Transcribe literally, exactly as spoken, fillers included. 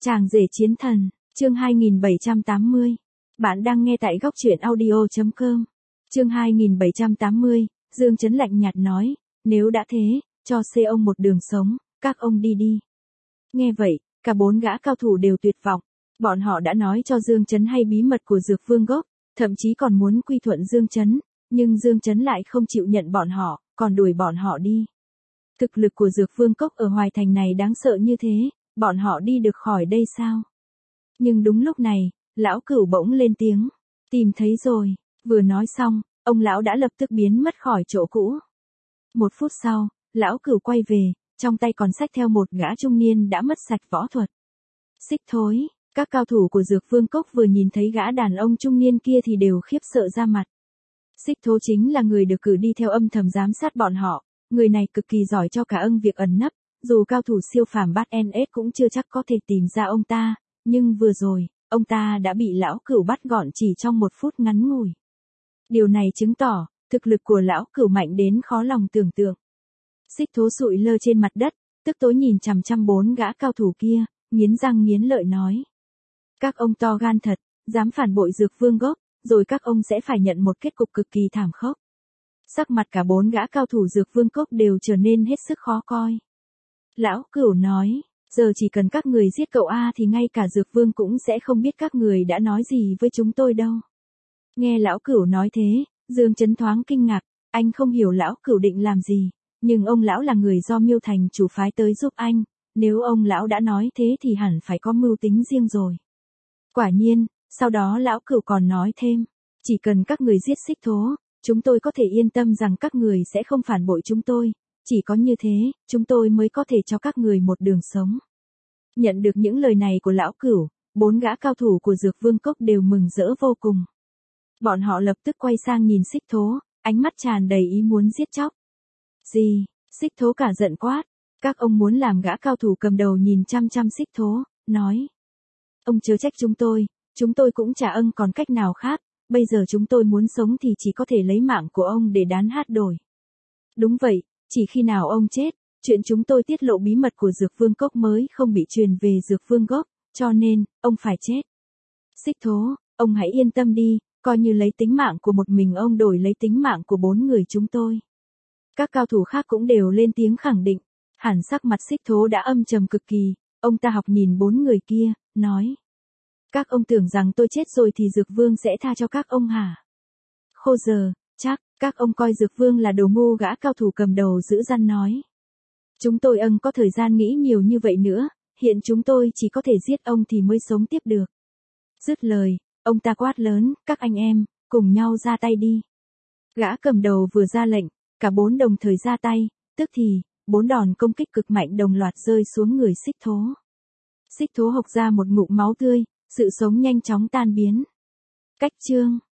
Chàng rể chiến thần, chương hai nghìn bảy trăm tám mươi. Bạn đang nghe tại góc truyện audio chấm com. Chương hai nghìn bảy trăm tám mươi, Dương Chấn lạnh nhạt nói, nếu đã thế, cho xê ông một đường sống, các ông đi đi. Nghe vậy, cả bốn gã cao thủ đều tuyệt vọng. Bọn họ đã nói cho Dương Chấn hay bí mật của Dược Vương gốc, thậm chí còn muốn quy thuận Dương Chấn, nhưng Dương Chấn lại không chịu nhận bọn họ, còn đuổi bọn họ đi. Thực lực của Dược Vương cốc ở Hoài Thành này đáng sợ như thế, bọn họ đi được khỏi đây sao? Nhưng đúng lúc này, lão Cửu bỗng lên tiếng, tìm thấy rồi. Vừa nói xong, ông lão đã lập tức biến mất khỏi chỗ cũ. Một phút sau, lão Cửu quay về, trong tay còn xách theo một gã trung niên đã mất sạch võ thuật. Xích Thối, các cao thủ của Dược Vương cốc vừa nhìn thấy gã đàn ông trung niên kia thì đều khiếp sợ ra mặt. Xích Thố chính là người được cử đi theo âm thầm giám sát bọn họ, người này cực kỳ giỏi cho cả ưng việc ẩn nấp, dù cao thủ siêu phàm bát en ét cũng chưa chắc có thể tìm ra ông ta, nhưng vừa rồi, ông ta đã bị lão Cửu bắt gọn chỉ trong một phút ngắn ngủi. Điều này chứng tỏ, thực lực của lão Cửu mạnh đến khó lòng tưởng tượng. Xích Thố sụi lơ trên mặt đất, tức tối nhìn chằm chằm bốn gã cao thủ kia, nghiến răng nghiến lợi nói. Các ông to gan thật, dám phản bội Dược Vương gốc, rồi các ông sẽ phải nhận một kết cục cực kỳ thảm khốc. Sắc mặt cả bốn gã cao thủ Dược Vương cốc đều trở nên hết sức khó coi. Lão Cửu nói, giờ chỉ cần các người giết cậu A thì ngay cả Dược Vương cũng sẽ không biết các người đã nói gì với chúng tôi đâu. Nghe lão Cửu nói thế, Dương Chấn thoáng kinh ngạc, anh không hiểu lão Cửu định làm gì, nhưng ông lão là người do Miêu Thành chủ phái tới giúp anh, nếu ông lão đã nói thế thì hẳn phải có mưu tính riêng rồi. Quả nhiên, sau đó lão Cửu còn nói thêm, chỉ cần các người giết Xích Thố, chúng tôi có thể yên tâm rằng các người sẽ không phản bội chúng tôi, chỉ có như thế, chúng tôi mới có thể cho các người một đường sống. Nhận được những lời này của lão Cửu, bốn gã cao thủ của Dược Vương cốc đều mừng rỡ vô cùng. Bọn họ lập tức quay sang nhìn Xích Thố, ánh mắt tràn đầy ý muốn giết chóc. Gì? Xích Thố cả giận quát, các ông muốn làm gã cao thủ cầm đầu nhìn chăm chăm Xích Thố, nói. Ông chớ trách chúng tôi, chúng tôi cũng chả ưng còn cách nào khác, bây giờ chúng tôi muốn sống thì chỉ có thể lấy mạng của ông để đán hát đổi. Đúng vậy, chỉ khi nào ông chết, chuyện chúng tôi tiết lộ bí mật của Dược Vương cốc mới không bị truyền về Dược Vương gốc, cho nên, ông phải chết. Xích Thố, ông hãy yên tâm đi, coi như lấy tính mạng của một mình ông đổi lấy tính mạng của bốn người chúng tôi. Các cao thủ khác cũng đều lên tiếng khẳng định, hẳn sắc mặt Xích Thố đã âm trầm cực kỳ, ông ta học nhìn bốn người kia, nói. Các ông tưởng rằng tôi chết rồi thì Dược Vương sẽ tha cho các ông hả? Khô giờ, chắc, các ông coi Dược Vương là đồ ngu, gã cao thủ cầm đầu giữ răn nói. Chúng tôi ưng có thời gian nghĩ nhiều như vậy nữa, hiện chúng tôi chỉ có thể giết ông thì mới sống tiếp được. Dứt lời, ông ta quát lớn, các anh em, cùng nhau ra tay đi. Gã cầm đầu vừa ra lệnh, cả bốn đồng thời ra tay, tức thì, bốn đòn công kích cực mạnh đồng loạt rơi xuống người Xích Thố. Xích Thố hộc ra một ngụm máu tươi, sự sống nhanh chóng tan biến. Cách chương.